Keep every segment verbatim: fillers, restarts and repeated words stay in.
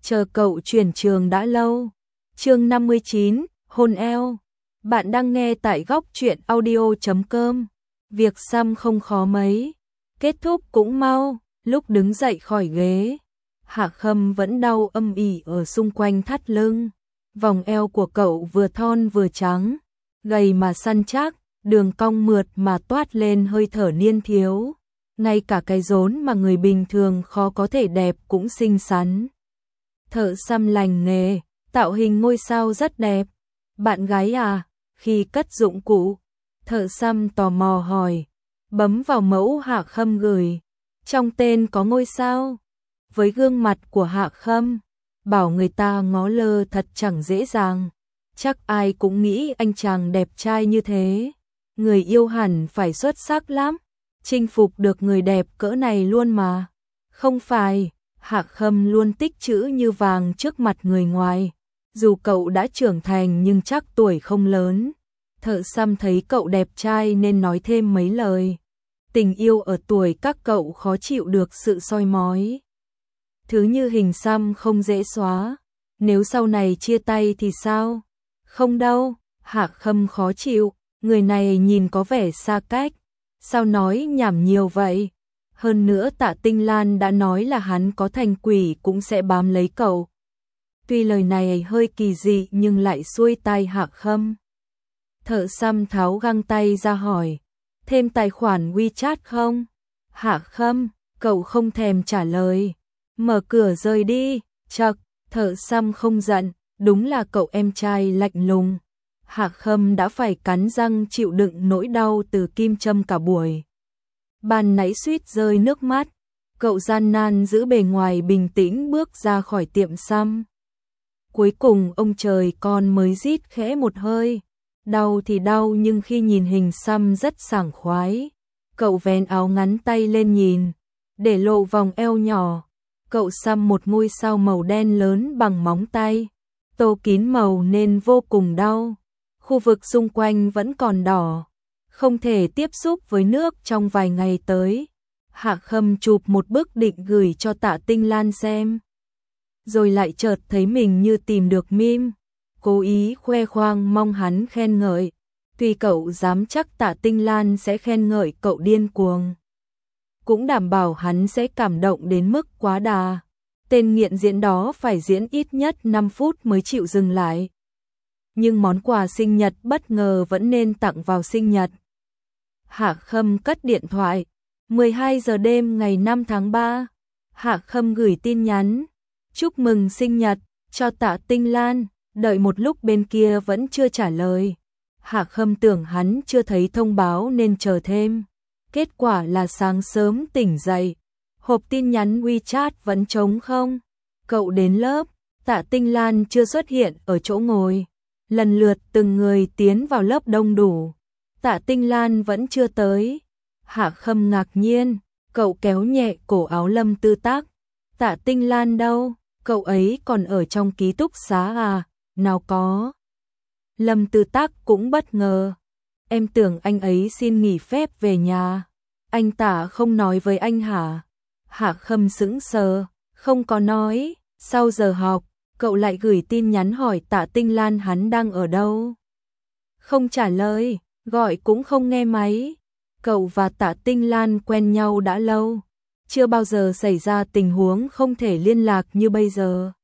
chờ cậu chuyển trường đã lâu. Chương năm mươi chín, hôn eo. Bạn đang nghe tại góc truyện audio chấm com. Việc xăm không khó mấy, kết thúc cũng mau. Lúc đứng dậy khỏi ghế, Hạ Khâm vẫn đau âm ỉ ở xung quanh thắt lưng. Vòng eo của cậu vừa thon vừa trắng, gầy mà săn chắc, đường cong mượt mà toát lên hơi thở niên thiếu. Ngay cả cái rốn mà người bình thường khó có thể đẹp cũng xinh xắn. Thợ xăm lành nghề, tạo hình ngôi sao rất đẹp. Bạn gái à? Khi cất dụng cụ, thợ xăm tò mò hỏi, bấm vào mẫu Hạ Khâm gửi. Trong tên có ngôi sao. Với gương mặt của Hạ Khâm, bảo người ta ngó lơ thật chẳng dễ dàng. Chắc ai cũng nghĩ anh chàng đẹp trai như thế, người yêu hẳn phải xuất sắc lắm, chinh phục được người đẹp cỡ này luôn mà. Không phải, Hạ Khâm luôn tích trữ như vàng trước mặt người ngoài. Dù cậu đã trưởng thành nhưng chắc tuổi không lớn. Thợ xăm thấy cậu đẹp trai nên nói thêm mấy lời. Tình yêu ở tuổi các cậu khó chịu được sự soi mói. Thứ như hình xăm không dễ xóa. Nếu sau này chia tay thì sao? Không đâu, Hạ Khâm khó chịu. Người này nhìn có vẻ xa cách. Sao nói nhảm nhiều vậy? Hơn nữa Tạ Tinh Lan đã nói là hắn có thành quỷ cũng sẽ bám lấy cậu. Tuy lời này hơi kỳ dị nhưng lại xuôi tai Hạ Khâm. Thợ xăm tháo găng tay ra hỏi, thêm tài khoản WeChat không? Hạ Khâm, cậu không thèm trả lời. Mở cửa rời đi, chậc, thợ xăm không giận, đúng là cậu em trai lạnh lùng. Hạ Khâm đã phải cắn răng chịu đựng nỗi đau từ kim châm cả buổi. Ban nãy suýt rơi nước mắt, cậu gian nan giữ bề ngoài bình tĩnh bước ra khỏi tiệm xăm. Cuối cùng ông trời con mới rít khẽ một hơi. Đau thì đau nhưng khi nhìn hình xăm rất sảng khoái. Cậu vén áo ngắn tay lên nhìn, để lộ vòng eo nhỏ. Cậu xăm một ngôi sao màu đen lớn bằng móng tay, tô kín màu nên vô cùng đau. Khu vực xung quanh vẫn còn đỏ, không thể tiếp xúc với nước trong vài ngày tới. Hạ Khâm chụp một bức định gửi cho Tạ Tinh Lan xem. Rồi lại chợt thấy mình như tìm được meme, cố ý khoe khoang mong hắn khen ngợi. Tuy cậu dám chắc Tạ Tinh Lan sẽ khen ngợi cậu điên cuồng, cũng đảm bảo hắn sẽ cảm động đến mức quá đà. Tên nghiện diễn đó phải diễn ít nhất năm phút mới chịu dừng lại. Nhưng món quà sinh nhật bất ngờ vẫn nên tặng vào sinh nhật. Hạ Khâm cất điện thoại. mười hai giờ đêm ngày năm tháng ba, Hạ Khâm gửi tin nhắn chúc mừng sinh nhật cho Tạ Tinh Lan. Đợi một lúc bên kia vẫn chưa trả lời. Hạ Khâm tưởng hắn chưa thấy thông báo nên chờ thêm. Kết quả là sáng sớm tỉnh dậy, hộp tin nhắn WeChat vẫn trống không. Cậu đến lớp, Tạ Tinh Lan chưa xuất hiện ở chỗ ngồi. Lần lượt từng người tiến vào lớp đông đủ. Tạ Tinh Lan vẫn chưa tới. Hạ Khâm ngạc nhiên, cậu kéo nhẹ cổ áo Lâm Tư Tác. Tạ Tinh Lan đâu? Cậu ấy còn ở trong ký túc xá à? Nào có. Lâm Tư Tác cũng bất ngờ. Em tưởng anh ấy xin nghỉ phép về nhà. Anh Tạ không nói với anh hả? Hạ Khâm sững sờ, không có nói. Sau giờ học, cậu lại gửi tin nhắn hỏi Tạ Tinh Lan hắn đang ở đâu. Không trả lời, gọi cũng không nghe máy. Cậu và Tạ Tinh Lan quen nhau đã lâu, chưa bao giờ xảy ra tình huống không thể liên lạc như bây giờ.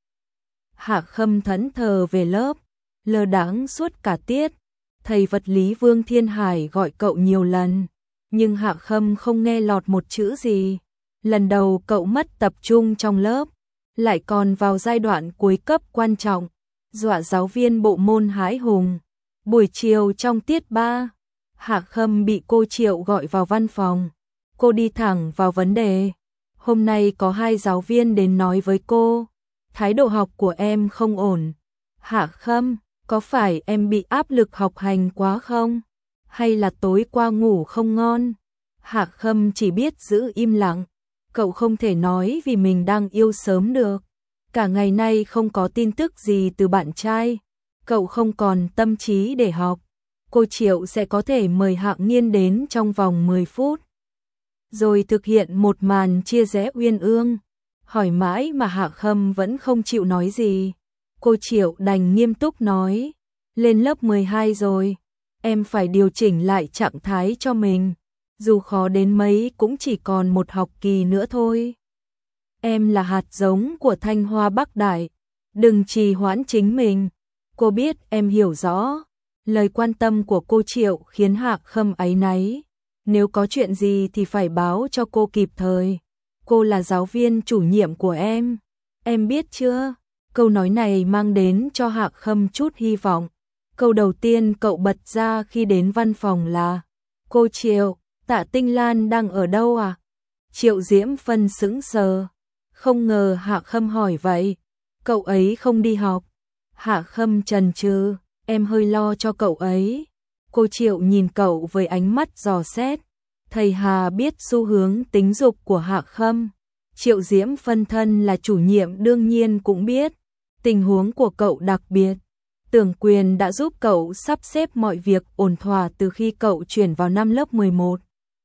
Hạ Khâm thẫn thờ về lớp, lờ đãng suốt cả tiết. Thầy vật lý Vương Thiên Hải gọi cậu nhiều lần, nhưng Hạ Khâm không nghe lọt một chữ gì. Lần đầu cậu mất tập trung trong lớp, lại còn vào giai đoạn cuối cấp quan trọng, dọa giáo viên bộ môn hãi hùng. Buổi chiều trong tiết ba, Hạ Khâm bị cô Triệu gọi vào văn phòng. Cô đi thẳng vào vấn đề. Hôm nay có hai giáo viên đến nói với cô, thái độ học của em không ổn. Hạ Khâm, có phải em bị áp lực học hành quá không? Hay là tối qua ngủ không ngon? Hạ Khâm chỉ biết giữ im lặng. Cậu không thể nói vì mình đang yêu sớm được. Cả ngày nay không có tin tức gì từ bạn trai. Cậu không còn tâm trí để học. Cô Triệu sẽ có thể mời Hạng Niên đến trong vòng mười phút. Rồi thực hiện một màn chia rẽ uyên ương. hỏi mãi mà Hạ Khâm vẫn không chịu nói gì. Cô Triệu đành nghiêm túc nói, lên lớp mười hai rồi, em phải điều chỉnh lại trạng thái cho mình, dù khó đến mấy cũng chỉ còn một học kỳ nữa thôi. Em là hạt giống của Thanh Hoa Bắc Đại, đừng trì hoãn chính mình. Cô biết em hiểu rõ. Lời quan tâm của cô Triệu khiến Hạ Khâm áy náy. Nếu có chuyện gì thì phải báo cho cô kịp thời. Cô là giáo viên chủ nhiệm của em. Em biết chưa? Câu nói này mang đến cho Hạ Khâm chút hy vọng. Câu đầu tiên cậu bật ra khi đến văn phòng là: cô Triệu, Tạ Tinh Lan đang ở đâu à? Triệu Diễm Phân sững sờ. Không ngờ Hạ Khâm hỏi vậy. Cậu ấy không đi học. Hạ Khâm chần chừ, em hơi lo cho cậu ấy. Cô Triệu nhìn cậu với ánh mắt dò xét. Thầy Hà biết xu hướng tính dục của Hạ Khâm. Triệu Diễm Phân thân là chủ nhiệm đương nhiên cũng biết. Tình huống của cậu đặc biệt. Tưởng Quyền đã giúp cậu sắp xếp mọi việc ổn thỏa từ khi cậu chuyển vào năm lớp mười một.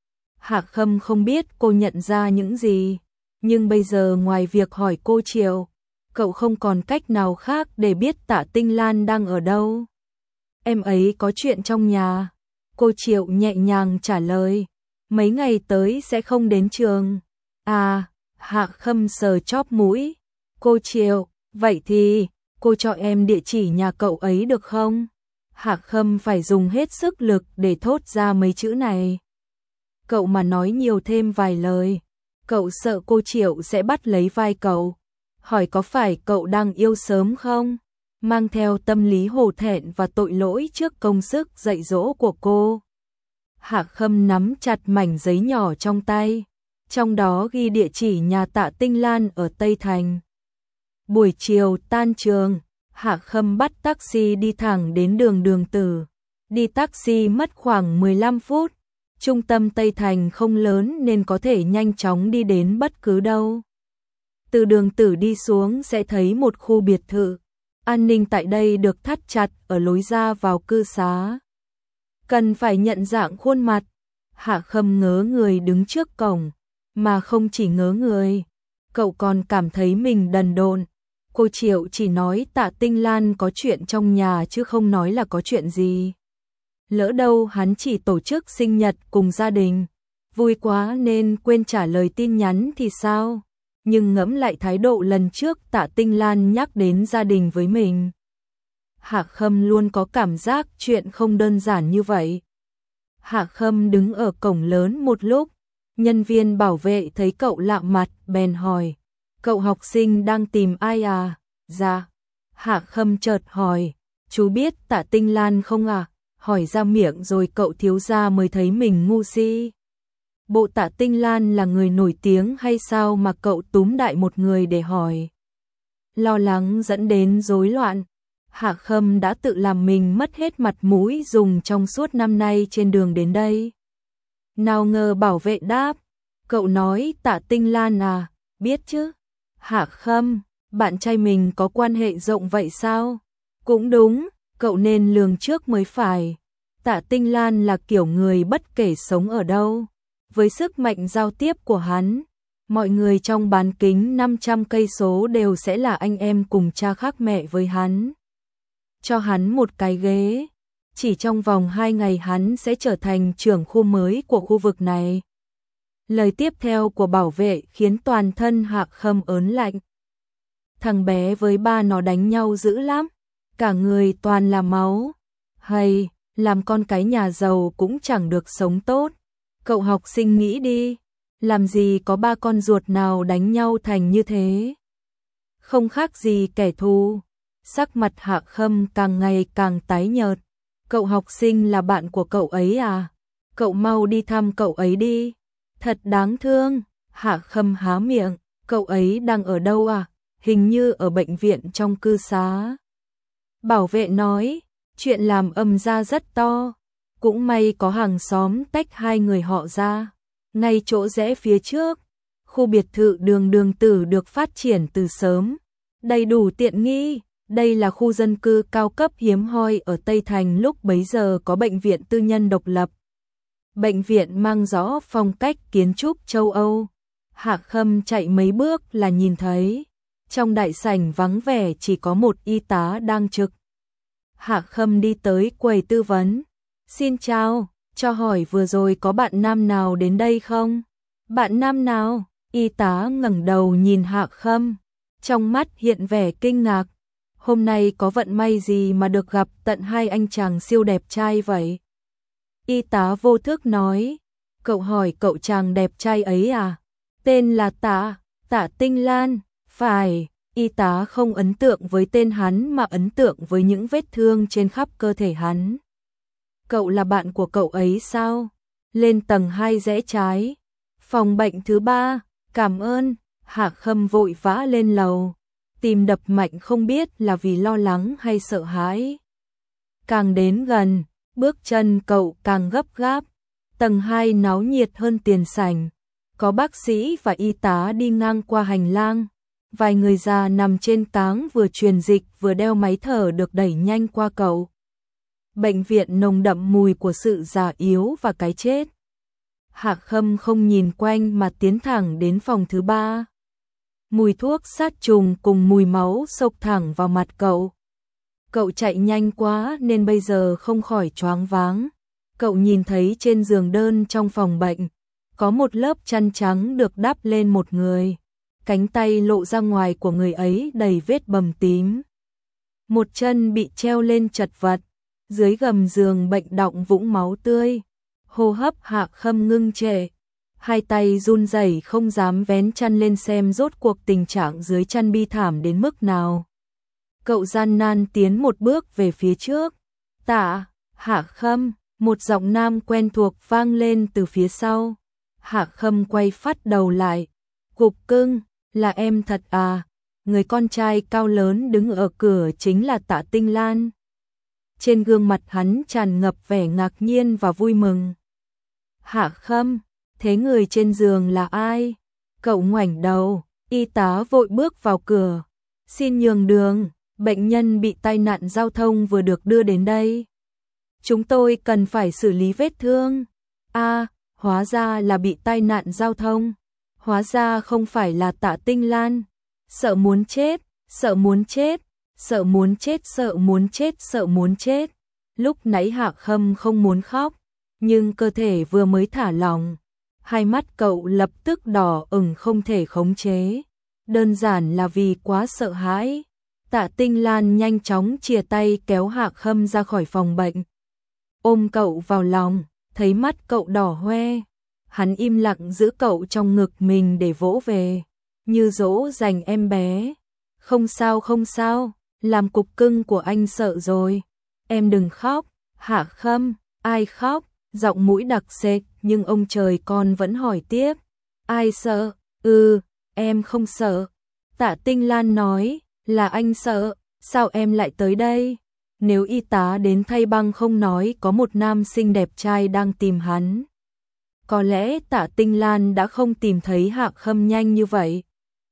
Hạ Khâm không biết cô nhận ra những gì. Nhưng bây giờ ngoài việc hỏi cô Triệu, cậu không còn cách nào khác để biết Tạ Tinh Lan đang ở đâu. Em ấy có chuyện trong nhà. Cô Triệu nhẹ nhàng trả lời. Mấy ngày tới sẽ không đến trường. À, Hạ Khâm sờ chóp mũi. Cô Triệu, vậy thì, cô cho em địa chỉ nhà cậu ấy được không? Hạ Khâm phải dùng hết sức lực để thốt ra mấy chữ này. Cậu mà nói nhiều thêm vài lời, cậu sợ cô Triệu sẽ bắt lấy vai cậu. Hỏi có phải cậu đang yêu sớm không? Mang theo tâm lý hổ thẹn và tội lỗi trước công sức dạy dỗ của cô. Hạ Khâm nắm chặt mảnh giấy nhỏ trong tay, trong đó ghi địa chỉ nhà Tạ Tinh Lan ở Tây Thành. Buổi chiều tan trường, Hạ Khâm bắt taxi đi thẳng đến đường Đường Tử. Đi taxi mất khoảng mười lăm phút. Trung tâm Tây Thành không lớn nên có thể nhanh chóng đi đến bất cứ đâu. Từ Đường Tử đi xuống sẽ thấy một khu biệt thự. An ninh tại đây được thắt chặt ở lối ra vào cư xá. Cần phải nhận dạng khuôn mặt. Hạ Khâm ngớ người đứng trước cổng, mà không chỉ ngớ người, cậu còn cảm thấy mình đần độn. Cô Triệu chỉ nói Tạ Tinh Lan có chuyện trong nhà chứ không nói là có chuyện gì. Lỡ đâu hắn chỉ tổ chức sinh nhật cùng gia đình, vui quá nên quên trả lời tin nhắn thì sao? Nhưng ngẫm lại thái độ lần trước Tạ Tinh Lan nhắc đến gia đình với mình, Hạ Khâm luôn có cảm giác chuyện không đơn giản như vậy. Hạ Khâm đứng ở cổng lớn một lúc, nhân viên bảo vệ thấy cậu lạ mặt bèn hỏi, cậu học sinh đang tìm ai à? Dạ. Hạ Khâm chợt hỏi, chú biết Tạ Tinh Lan không à? Hỏi ra miệng rồi cậu thiếu gia mới thấy mình ngu si. Bộ Tạ Tinh Lan là người nổi tiếng hay sao mà cậu túm đại một người để hỏi? Lo lắng dẫn đến rối loạn. Hạ Khâm đã tự làm mình mất hết mặt mũi dùng trong suốt năm nay trên đường đến đây. Nào ngờ bảo vệ đáp, cậu nói Tạ Tinh Lan à? Biết chứ. Hạ Khâm, bạn trai mình có quan hệ rộng vậy sao? Cũng đúng, cậu nên lường trước mới phải. Tạ Tinh Lan là kiểu người bất kể sống ở đâu. Với sức mạnh giao tiếp của hắn, mọi người trong bán kính năm trăm cây số đều sẽ là anh em cùng cha khác mẹ với hắn. Cho hắn một cái ghế, chỉ trong vòng hai ngày hắn sẽ trở thành trưởng khu mới của khu vực này. Lời tiếp theo của bảo vệ khiến toàn thân Hạ Khâm ớn lạnh. Thằng bé với ba nó đánh nhau dữ lắm, cả người toàn là máu. Hay, làm con cái nhà giàu cũng chẳng được sống tốt. Cậu học sinh nghĩ đi, làm gì có ba con ruột nào đánh nhau thành như thế. Không khác gì kẻ thù. Sắc mặt Hạ Khâm càng ngày càng tái nhợt. Cậu học sinh là bạn của cậu ấy à? Cậu mau đi thăm cậu ấy đi. Thật đáng thương. Hạ Khâm há miệng, cậu ấy đang ở đâu à? Hình như ở bệnh viện trong cư xá. Bảo vệ nói, chuyện làm ầm ra rất to. Cũng may có hàng xóm tách hai người họ ra. Ngay chỗ rẽ phía trước, khu biệt thự đường Đường Tử được phát triển từ sớm. Đầy đủ tiện nghi. Đây là khu dân cư cao cấp hiếm hoi ở Tây Thành, lúc bấy giờ có bệnh viện tư nhân độc lập. Bệnh viện mang rõ phong cách kiến trúc châu Âu. Hạ Khâm chạy mấy bước là nhìn thấy, trong đại sảnh vắng vẻ chỉ có một y tá đang trực. Hạ Khâm đi tới quầy tư vấn. Xin chào, cho hỏi vừa rồi có bạn nam nào đến đây không? Bạn nam nào? Y tá ngẩng đầu nhìn Hạ Khâm, trong mắt hiện vẻ kinh ngạc. Hôm nay có vận may gì mà được gặp tận hai anh chàng siêu đẹp trai vậy? Y tá vô thức nói, cậu hỏi cậu chàng đẹp trai ấy à? Tên là Tạ, Tạ Tinh Lan, phải. Y tá không ấn tượng với tên hắn mà ấn tượng với những vết thương trên khắp cơ thể hắn. Cậu là bạn của cậu ấy sao? Lên tầng hai rẽ trái, phòng bệnh thứ ba, cảm ơn. Hạ Khâm vội vã lên lầu, tim đập mạnh không biết là vì lo lắng hay sợ hãi. Càng đến gần, bước chân cậu càng gấp gáp. Tầng hai náo nhiệt hơn tiền sảnh, có bác sĩ và y tá đi ngang qua hành lang. Vài người già nằm trên táng vừa truyền dịch vừa đeo máy thở được đẩy nhanh qua cậu. Bệnh viện nồng đậm mùi của sự già yếu và cái chết. Hạ Khâm không nhìn quanh mà tiến thẳng đến phòng thứ ba. Mùi thuốc sát trùng cùng mùi máu xộc thẳng vào mặt cậu. Cậu chạy nhanh quá nên bây giờ không khỏi choáng váng. Cậu nhìn thấy trên giường đơn trong phòng bệnh, có một lớp chăn trắng được đắp lên một người. Cánh tay lộ ra ngoài của người ấy đầy vết bầm tím. Một chân bị treo lên chật vật, dưới gầm giường bệnh đọng vũng máu tươi. Hô hấp Hạ Khâm ngưng trệ, hai tay run rẩy không dám vén chăn lên xem rốt cuộc tình trạng dưới chăn bi thảm đến mức nào. Cậu gian nan tiến một bước về phía trước. Tạ, Hạ Khâm, một giọng nam quen thuộc vang lên từ phía sau. Hạ Khâm quay phắt đầu lại. Cục cưng, là em thật à? Người con trai cao lớn đứng ở cửa chính là Tạ Tinh Lan. Trên gương mặt hắn tràn ngập vẻ ngạc nhiên và vui mừng. Hạ Khâm, thế người trên giường là ai? Cậu ngoảnh đầu, y tá vội bước vào cửa. Xin nhường đường, bệnh nhân bị tai nạn giao thông vừa được đưa đến đây. Chúng tôi cần phải xử lý vết thương. À, hóa ra là bị tai nạn giao thông. Hóa ra không phải là Tạ Tinh Lan. Sợ muốn chết, sợ muốn chết, sợ muốn chết, sợ muốn chết, sợ muốn chết. Lúc nãy Hạ Khâm không muốn khóc, nhưng cơ thể vừa mới thả lỏng, hai mắt cậu lập tức đỏ ửng không thể khống chế. Đơn giản là vì quá sợ hãi. Tạ Tinh Lan nhanh chóng chìa tay kéo Hạ Khâm ra khỏi phòng bệnh, ôm cậu vào lòng, thấy mắt cậu đỏ hoe. Hắn im lặng giữ cậu trong ngực mình để vỗ về, như dỗ dành em bé. Không sao không sao, làm cục cưng của anh sợ rồi. Em đừng khóc. Hạ Khâm, ai khóc? Giọng mũi đặc sệt nhưng ông trời con vẫn hỏi tiếp. Ai sợ? Ừ, em không sợ. Tạ Tinh Lan nói, là anh sợ, sao em lại tới đây? Nếu y tá đến thay băng không nói có một nam sinh đẹp trai đang tìm hắn, có lẽ Tạ Tinh Lan đã không tìm thấy Hạ Khâm nhanh như vậy.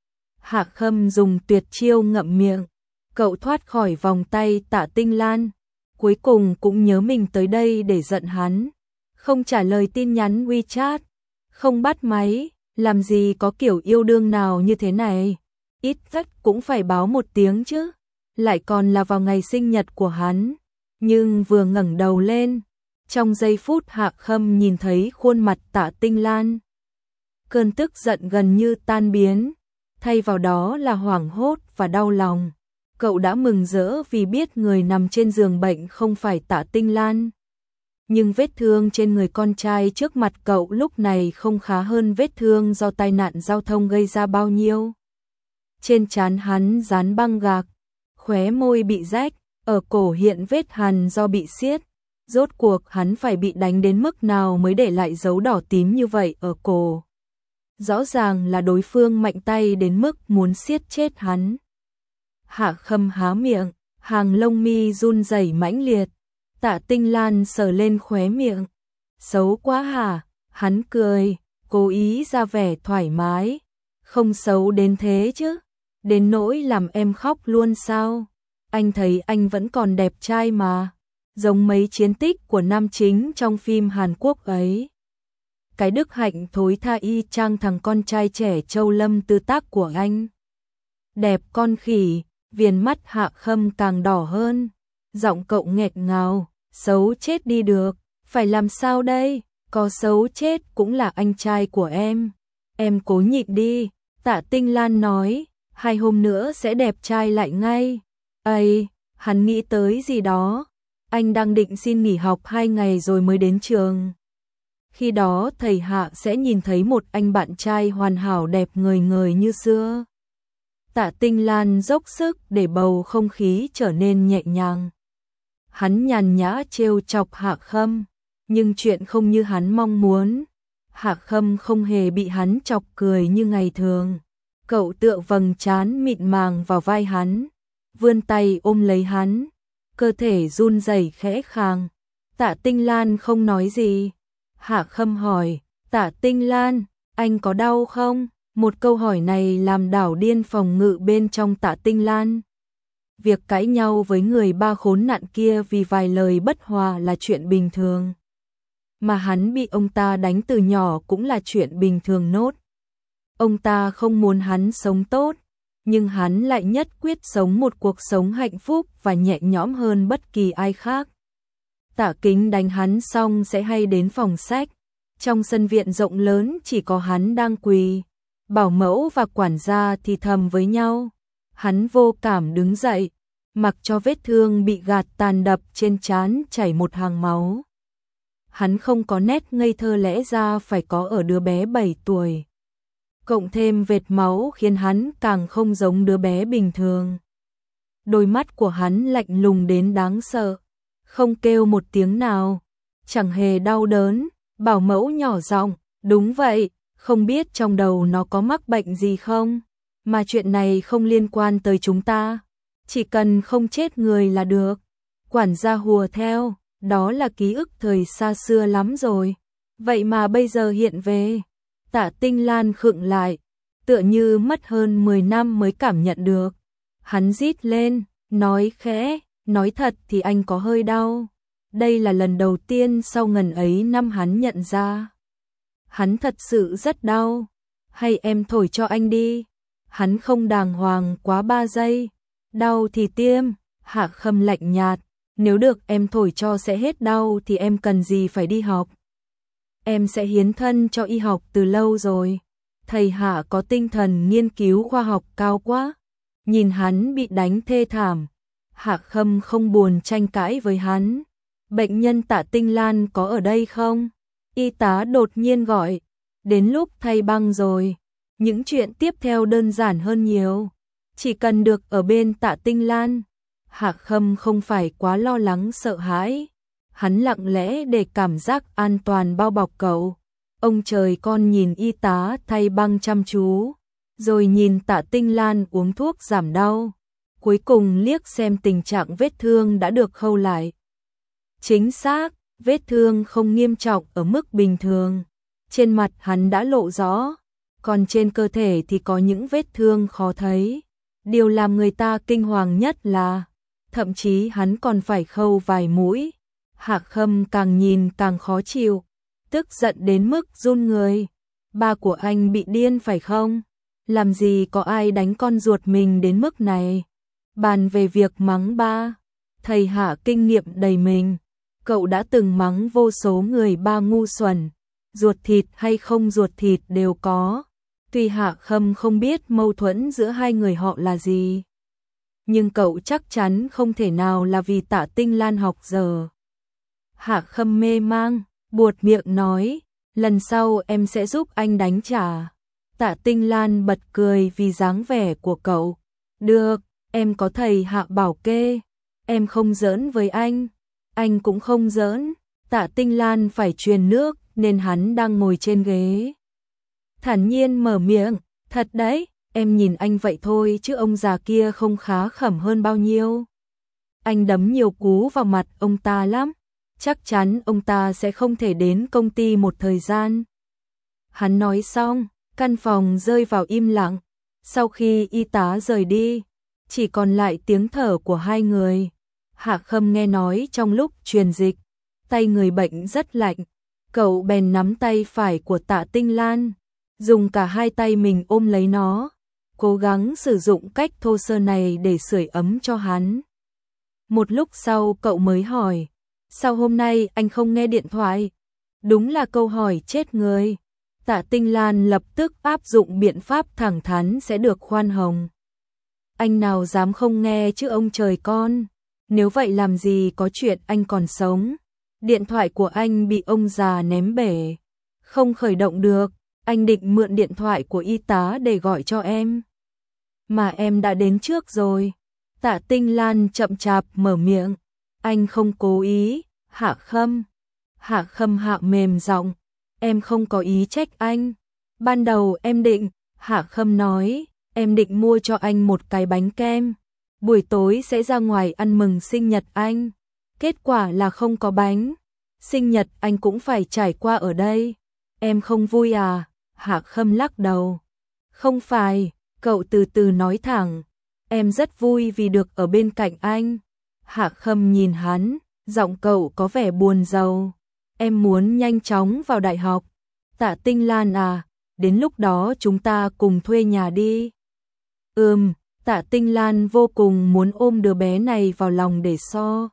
Hạ Khâm dùng tuyệt chiêu ngậm miệng, cậu thoát khỏi vòng tay Tạ Tinh Lan, cuối cùng cũng nhớ mình tới đây để giận hắn. Không trả lời tin nhắn WeChat, không bắt máy, làm gì có kiểu yêu đương nào như thế này. Ít nhất cũng phải báo một tiếng chứ, lại còn là vào ngày sinh nhật của hắn. Nhưng vừa ngẩng đầu lên, trong giây phút Hạ Khâm nhìn thấy khuôn mặt Tạ Tinh Lan, cơn tức giận gần như tan biến, thay vào đó là hoảng hốt và đau lòng. Cậu đã mừng rỡ vì biết người nằm trên giường bệnh không phải Tạ Tinh Lan. Nhưng vết thương trên người con trai trước mặt cậu lúc này không khá hơn vết thương do tai nạn giao thông gây ra bao nhiêu. Trên trán hắn dán băng gạc, khóe môi bị rách, ở cổ hiện vết hằn do bị siết. Rốt cuộc hắn phải bị đánh đến mức nào mới để lại dấu đỏ tím như vậy ở cổ. Rõ ràng là đối phương mạnh tay đến mức muốn siết chết hắn. Hạ Khâm há miệng, hàng lông mi run rẩy mãnh liệt. Tạ Tinh Lan sờ lên khóe miệng. Xấu quá hả? Hắn cười, cố ý ra vẻ thoải mái. Không xấu đến thế chứ, đến nỗi làm em khóc luôn sao? Anh thấy anh vẫn còn đẹp trai mà, giống mấy chiến tích của nam chính trong phim Hàn Quốc ấy. cái đức hạnh thối tha y chang thằng con trai trẻ Châu Lâm Tư Tác của anh. Đẹp con khỉ, viền mắt Hạ Khâm càng đỏ hơn, giọng cậu nghẹt ngào, xấu chết đi được, phải làm sao đây, có xấu chết cũng là anh trai của em, em cố nhịn đi, Tạ Tinh Lan nói, hai hôm nữa sẽ đẹp trai lại ngay. Ây, hắn nghĩ tới gì đó, anh đang định xin nghỉ học hai ngày rồi mới đến trường. Khi đó thầy Hạ sẽ nhìn thấy một anh bạn trai hoàn hảo đẹp ngời ngời như xưa. Tạ Tinh Lan dốc sức để bầu không khí trở nên nhẹ nhàng. Hắn nhàn nhã trêu chọc Hạ Khâm, nhưng chuyện không như hắn mong muốn. Hạ Khâm không hề bị hắn chọc cười như ngày thường. Cậu tựa vầng trán mịn màng vào vai hắn, vươn tay ôm lấy hắn, cơ thể run rẩy khẽ khàng. Tạ Tinh Lan không nói gì. Hạ Khâm hỏi, Tạ Tinh Lan, anh có đau không? Một câu hỏi này làm đảo điên phòng ngự bên trong Tạ Tinh Lan. Việc cãi nhau với người ba khốn nạn kia vì vài lời bất hòa là chuyện bình thường. Mà hắn bị ông ta đánh từ nhỏ cũng là chuyện bình thường nốt. Ông ta không muốn hắn sống tốt, nhưng hắn lại nhất quyết sống một cuộc sống hạnh phúc và nhẹ nhõm hơn bất kỳ ai khác. Tạ Kính đánh hắn xong sẽ hay đến phòng sách. Trong sân viện rộng lớn chỉ có hắn đang quỳ. Bảo mẫu và quản gia thì thầm với nhau. Hắn vô cảm đứng dậy, mặc cho vết thương bị gạt tàn đập trên trán chảy một hàng máu. Hắn không có nét ngây thơ lẽ ra phải có ở đứa bé bảy tuổi. Cộng thêm vệt máu khiến hắn càng không giống đứa bé bình thường. Đôi mắt của hắn lạnh lùng đến đáng sợ, không kêu một tiếng nào, chẳng hề đau đớn. Bảo mẫu nhỏ giọng, đúng vậy, không biết trong đầu nó có mắc bệnh gì không, mà chuyện này không liên quan tới chúng ta, chỉ cần không chết người là được. Quản gia hùa theo, đó là ký ức thời xa xưa lắm rồi, vậy mà bây giờ hiện về. Tạ Tinh Lan khựng lại, tựa như mất hơn mười năm mới cảm nhận được. Hắn rít lên, nói khẽ, nói thật thì anh có hơi đau. Đây là lần đầu tiên sau ngần ấy năm hắn nhận ra. Hắn thật sự rất đau. Hay em thổi cho anh đi. Hắn không đàng hoàng quá ba giây. Đau thì tiêm. Hạ Khâm lạnh nhạt. Nếu được em thổi cho sẽ hết đau thì em cần gì phải đi học. Em sẽ hiến thân cho y học từ lâu rồi. Thầy Hạ có tinh thần nghiên cứu khoa học cao quá. Nhìn hắn bị đánh thê thảm, Hạ Khâm không buồn tranh cãi với hắn. Bệnh nhân Tạ Tinh Lan có ở đây không? Y tá đột nhiên gọi. Đến lúc thay băng rồi. Những chuyện tiếp theo đơn giản hơn nhiều. Chỉ cần được ở bên Tạ Tinh Lan. Hạ Khâm không phải quá lo lắng sợ hãi. Hắn lặng lẽ để cảm giác an toàn bao bọc cậu. Ông trời con nhìn y tá thay băng chăm chú, rồi nhìn Tạ Tinh Lan uống thuốc giảm đau. Cuối cùng liếc xem tình trạng vết thương đã được khâu lại. Chính xác, vết thương không nghiêm trọng ở mức bình thường. Trên mặt hắn đã lộ rõ, còn trên cơ thể thì có những vết thương khó thấy. Điều làm người ta kinh hoàng nhất là, thậm chí hắn còn phải khâu vài mũi. Hạ Khâm càng nhìn càng khó chịu, tức giận đến mức run người. Ba của anh bị điên phải không? Làm gì có ai đánh con ruột mình đến mức này? Bàn về việc mắng ba, thầy Hạ kinh nghiệm đầy mình. Cậu đã từng mắng vô số người ba ngu xuẩn, ruột thịt hay không ruột thịt đều có. Tuy Hạ Khâm không biết mâu thuẫn giữa hai người họ là gì, nhưng cậu chắc chắn không thể nào là vì Tạ Tinh Lan học dở. Hạ Khâm mê mang, buột miệng nói, lần sau em sẽ giúp anh đánh trả. Tạ Tinh Lan bật cười vì dáng vẻ của cậu. Được, em có thầy Hạ bảo kê, em không giỡn với anh, anh cũng không giỡn. Tạ Tinh Lan phải truyền nước nên hắn đang ngồi trên ghế. Thản nhiên mở miệng, thật đấy, em nhìn anh vậy thôi chứ ông già kia không khá khẩm hơn bao nhiêu. Anh đấm nhiều cú vào mặt ông ta lắm, chắc chắn ông ta sẽ không thể đến công ty một thời gian. Hắn nói xong, căn phòng rơi vào im lặng. Sau khi y tá rời đi, chỉ còn lại tiếng thở của hai người. Hạ Khâm nghe nói trong lúc truyền dịch, tay người bệnh rất lạnh, Cậu bèn nắm tay phải của Tạ Tinh Lan, dùng cả hai tay mình ôm lấy nó, cố gắng sử dụng cách thô sơ này để sưởi ấm cho hắn. Một lúc sau cậu mới hỏi, sao hôm nay anh không nghe điện thoại? Đúng là câu hỏi chết người. Tạ Tinh Lan lập tức áp dụng biện pháp thẳng thắn sẽ được khoan hồng. Anh nào dám không nghe chứ ông trời con, nếu vậy làm gì có chuyện anh còn sống. Điện thoại của anh bị ông già ném bể, không khởi động được, anh định mượn điện thoại của y tá để gọi cho em. Mà em đã đến trước rồi. Tạ Tinh Lan chậm chạp mở miệng, anh không cố ý, Hạ Khâm. Hạ Khâm hạ mềm giọng, em không có ý trách anh. Ban đầu em định, Hạ Khâm nói, em định mua cho anh một cái bánh kem, buổi tối sẽ ra ngoài ăn mừng sinh nhật anh. Kết quả là không có bánh, sinh nhật anh cũng phải trải qua ở đây. Em không vui à? Hạ Khâm lắc đầu. Không phải, cậu từ từ nói thẳng, em rất vui vì được ở bên cạnh anh. Hạ Khâm nhìn hắn, giọng cậu có vẻ buồn rầu. Em muốn nhanh chóng vào đại học. Tạ Tinh Lan à, đến lúc đó chúng ta cùng thuê nhà đi. Ừm, Tạ Tinh Lan vô cùng muốn ôm đứa bé này vào lòng để so.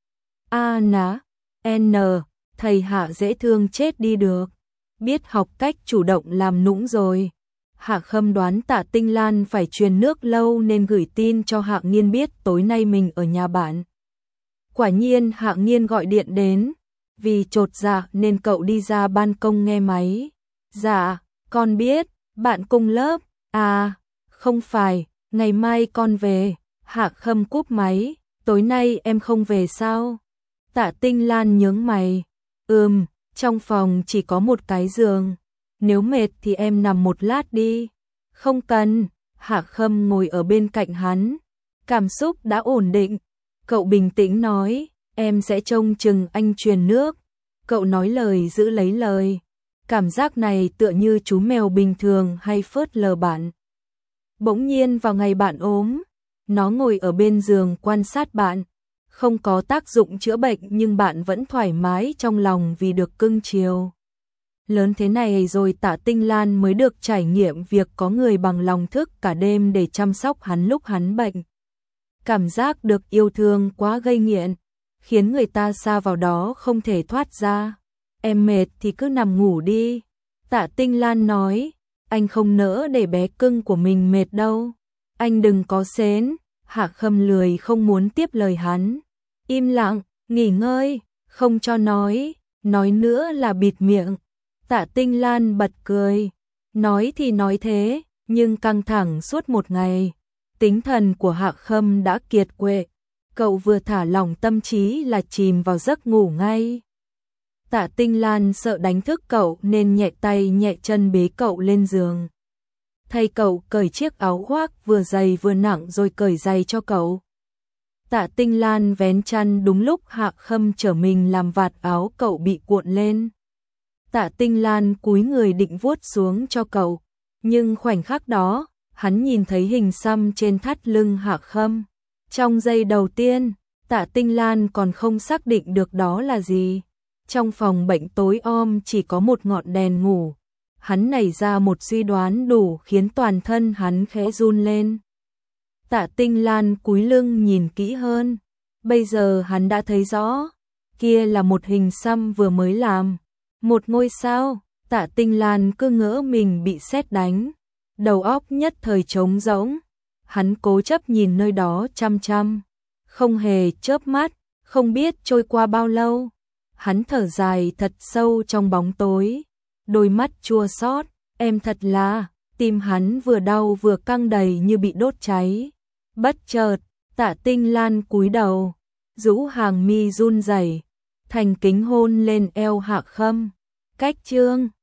A ná, N, thầy Hạ dễ thương chết đi được. Biết học cách chủ động làm nũng rồi. Hạ Khâm đoán Tạ Tinh Lan phải truyền nước lâu nên gửi tin cho Hạ Nghiên biết tối nay mình ở nhà bạn. Quả nhiên Hạ Nghiên gọi điện đến. Vì chột dạ nên cậu đi ra ban công nghe máy. Dạ, con biết, bạn cùng lớp. À, không phải, ngày mai con về. Hạ Khâm cúp máy, tối nay em không về sao? Tạ Tinh Lan nhướng mày. Ừm, trong phòng chỉ có một cái giường. Nếu mệt thì em nằm một lát đi. Không cần. Hạ Khâm ngồi ở bên cạnh hắn. Cảm xúc đã ổn định. Cậu bình tĩnh nói, em sẽ trông chừng anh truyền nước. Cậu nói lời giữ lấy lời. Cảm giác này tựa như chú mèo bình thường hay phớt lờ bạn. Bỗng nhiên vào ngày bạn ốm, nó ngồi ở bên giường quan sát bạn. Không có tác dụng chữa bệnh nhưng bạn vẫn thoải mái trong lòng vì được cưng chiều. Lớn thế này rồi Tạ Tinh Lan mới được trải nghiệm việc có người bằng lòng thức cả đêm để chăm sóc hắn lúc hắn bệnh. Cảm giác được yêu thương quá gây nghiện, khiến người ta sa vào đó không thể thoát ra. Em mệt thì cứ nằm ngủ đi. Tạ Tinh Lan nói, anh không nỡ để bé cưng của mình mệt đâu. Anh đừng có xến. Hạ Khâm lười không muốn tiếp lời hắn. Im lặng, nghỉ ngơi, không cho nói, nói nữa là bịt miệng. Tạ Tinh Lan bật cười, nói thì nói thế, nhưng căng thẳng suốt một ngày. Tinh thần của Hạ Khâm đã kiệt quệ, cậu vừa thả lỏng tâm trí là chìm vào giấc ngủ ngay. Tạ Tinh Lan sợ đánh thức cậu nên nhẹ tay nhẹ chân bế cậu lên giường. Thay cậu cởi chiếc áo khoác vừa dày vừa nặng rồi cởi giày cho cậu. Tạ Tinh Lan vén chăn đúng lúc Hạ Khâm trở mình làm vạt áo cậu bị cuộn lên. Tạ Tinh Lan cúi người định vuốt xuống cho cậu, nhưng khoảnh khắc đó, hắn nhìn thấy hình xăm trên thắt lưng Hạ Khâm. Trong giây đầu tiên, Tạ Tinh Lan còn không xác định được đó là gì. Trong phòng bệnh tối om chỉ có một ngọn đèn ngủ. Hắn nảy ra một suy đoán đủ khiến toàn thân hắn khẽ run lên. Tạ Tinh Lan cúi lưng nhìn kỹ hơn. Bây giờ hắn đã thấy rõ. Kia là một hình xăm vừa mới làm. Một ngôi sao. Tạ Tinh Lan cứ ngỡ mình bị sét đánh. Đầu óc nhất thời trống rỗng. Hắn cố chấp nhìn nơi đó chăm chăm. Không hề chớp mắt. Không biết trôi qua bao lâu. Hắn thở dài thật sâu trong bóng tối. Đôi mắt chua xót. Em thật là. Tim hắn vừa đau vừa căng đầy như bị đốt cháy. Bất chợt, Tạ Tinh Lan cúi đầu, rũ hàng mi run rẩy, thành kính hôn lên eo Hạ Khâm. Cách chương